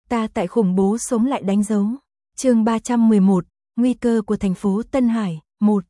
Ta tại khủng bố sống lại đánh dấu. Chương 311, nguy cơ của thành phố Tân Hải, 1.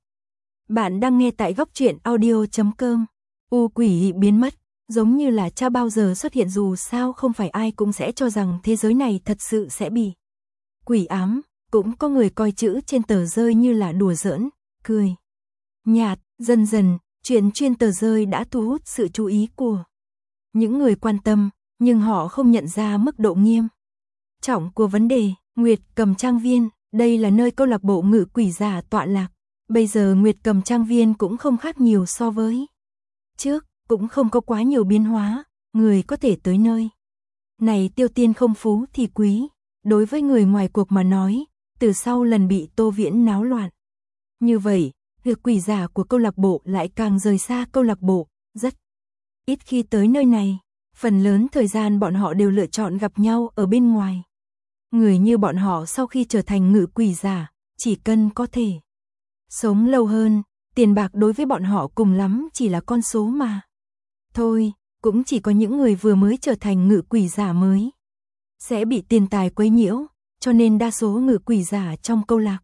Bạn đang nghe tại góc truyện audio.com. U quỷ biến mất, giống như là cha bao giờ xuất hiện, dù sao không phải ai cũng sẽ cho rằng thế giới này thật sự sẽ bị quỷ ám, cũng có người coi chữ trên tờ rơi như là đùa giỡn, cười nhạt. Dần dần, chuyện trên tờ rơi đã thu hút sự chú ý của những người quan tâm, nhưng họ không nhận ra mức độ nghiêm trọng của vấn đề. Nguyệt Cầm Trang Viên, đây là nơi câu lạc bộ ngự quỷ giả tọa lạc. Bây giờ Nguyệt Cầm Trang Viên cũng không khác nhiều so với trước, cũng không có quá nhiều biến hóa, người có thể tới nơi này tiêu tiền không phú thì quý. Đối với người ngoài cuộc mà nói, từ sau lần bị Tô Viễn náo loạn như vậy, việc quỷ giả của câu lạc bộ lại càng rời xa câu lạc bộ, rất ít khi tới nơi này. Phần lớn thời gian bọn họ đều lựa chọn gặp nhau ở bên ngoài. Người như bọn họ sau khi trở thành ngự quỷ giả, chỉ cần có thể sống lâu hơn, tiền bạc đối với bọn họ cùng lắm chỉ là con số mà thôi. Cũng chỉ có những người vừa mới trở thành ngự quỷ giả mới sẽ bị tiền tài quấy nhiễu, cho nên đa số ngự quỷ giả trong câu lạc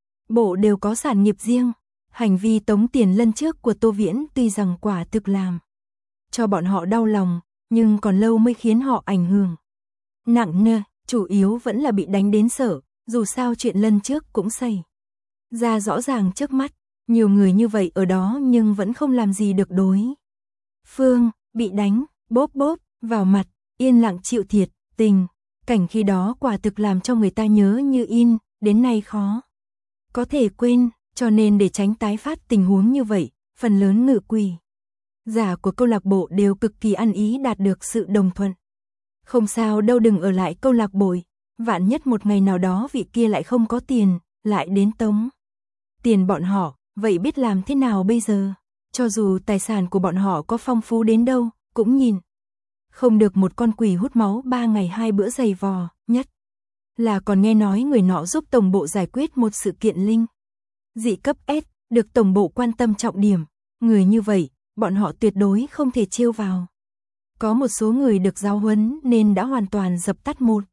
bộ đều có sản nghiệp riêng. Hành vi tống tiền lần trước của Tô Viễn tuy rằng quả thực làm cho bọn họ đau lòng, nhưng còn lâu mới khiến họ ảnh hưởng nặng nề, chủ yếu vẫn là bị đánh đến sợ. Dù sao chuyện lần trước cũng xảy ra rõ ràng trước mắt, nhiều người như vậy ở đó nhưng vẫn không làm gì được đối phương, bị đánh bóp vào mặt, yên lặng chịu thiệt. Tình cảnh khi đó quả thực làm cho người ta nhớ như in, đến nay khó có thể quên. Cho nên để tránh tái phát tình huống như vậy, phần lớn ngự quỷ giả của câu lạc bộ đều cực kỳ ăn ý đạt được sự đồng thuận. Không sao đâu, đừng ở lại câu lạc bộ, vạn nhất một ngày nào đó vị kia lại không có tiền, lại đến tống tiền bọn họ, vậy biết làm thế nào bây giờ? Cho dù tài sản của bọn họ có phong phú đến đâu, cũng nhìn không được một con quỷ hút máu 3 ngày 2 bữa dày vò, nhất là còn nghe nói người nọ giúp tổng bộ giải quyết một sự kiện linh dị cấp S, được tổng bộ quan tâm trọng điểm. Người như vậy, bọn họ tuyệt đối không thể trêu vào. Có một số người được giáo huấn nên đã hoàn toàn dập tắt một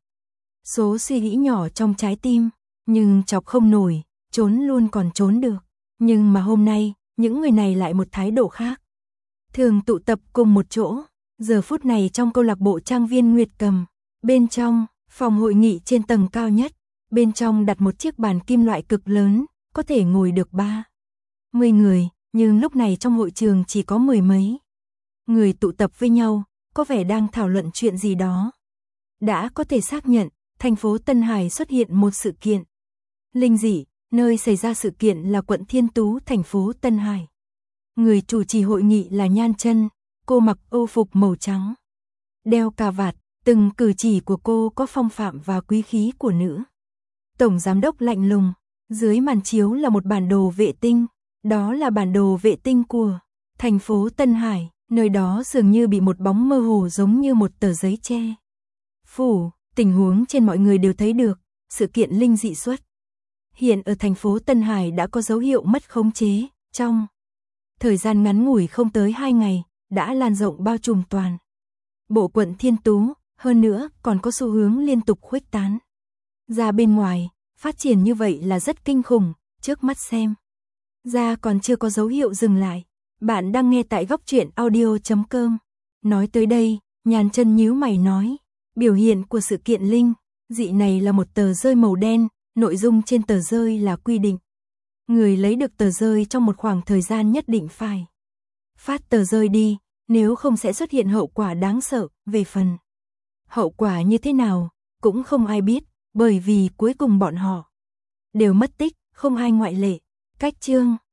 số suy nghĩ nhỏ trong trái tim, nhưng chọc không nổi, trốn luôn còn trốn được. Nhưng mà hôm nay, những người này lại một thái độ khác. Thường tụ tập cùng một chỗ, giờ phút này trong câu lạc bộ Trang Viên Nguyệt Cầm, bên trong phòng hội nghị trên tầng cao nhất, bên trong đặt một chiếc bàn kim loại cực lớn, có thể ngồi được 30 người, nhưng lúc này trong hội trường chỉ có 10 mấy người tụ tập với nhau, có vẻ đang thảo luận chuyện gì đó. Đã có thể xác nhận, thành phố Tân Hải xuất hiện một sự kiện linh dị, nơi xảy ra sự kiện là quận Thiên Tú, thành phố Tân Hải. Người chủ trì hội nghị là Nhan Chân, cô mặc âu phục màu trắng, đeo cà vạt, từng cử chỉ của cô có phong phạm và quý khí của nữ tổng giám đốc lạnh lùng. Dưới màn chiếu là một bản đồ vệ tinh, đó là bản đồ vệ tinh của thành phố Tân Hải, nơi đó dường như bị một bóng mơ hồ giống như một tờ giấy che phủ. Tình huống trên mọi người đều thấy được, sự kiện linh dị xuất hiện ở thành phố Tân Hải đã có dấu hiệu mất khống chế, trong thời gian ngắn ngủi không tới 2 ngày, đã lan rộng bao trùm toàn bộ quận Thiên Tú, hơn nữa còn có xu hướng liên tục khuếch tán ra bên ngoài. Phát triển như vậy là rất kinh khủng, trước mắt xem ra còn chưa có dấu hiệu dừng lại. Bạn đang nghe tại góc truyện audio.com. Nói tới đây, Nhan Chân nhíu mày nói, biểu hiện của sự kiện linh dị này là một tờ rơi màu đen, nội dung trên tờ rơi là quy định người lấy được tờ rơi trong một khoảng thời gian nhất định phải phát tờ rơi đi, nếu không sẽ xuất hiện hậu quả đáng sợ. Về phần hậu quả như thế nào, cũng không ai biết, bởi vì cuối cùng bọn họ đều mất tích, không ai ngoại lệ. Cách chương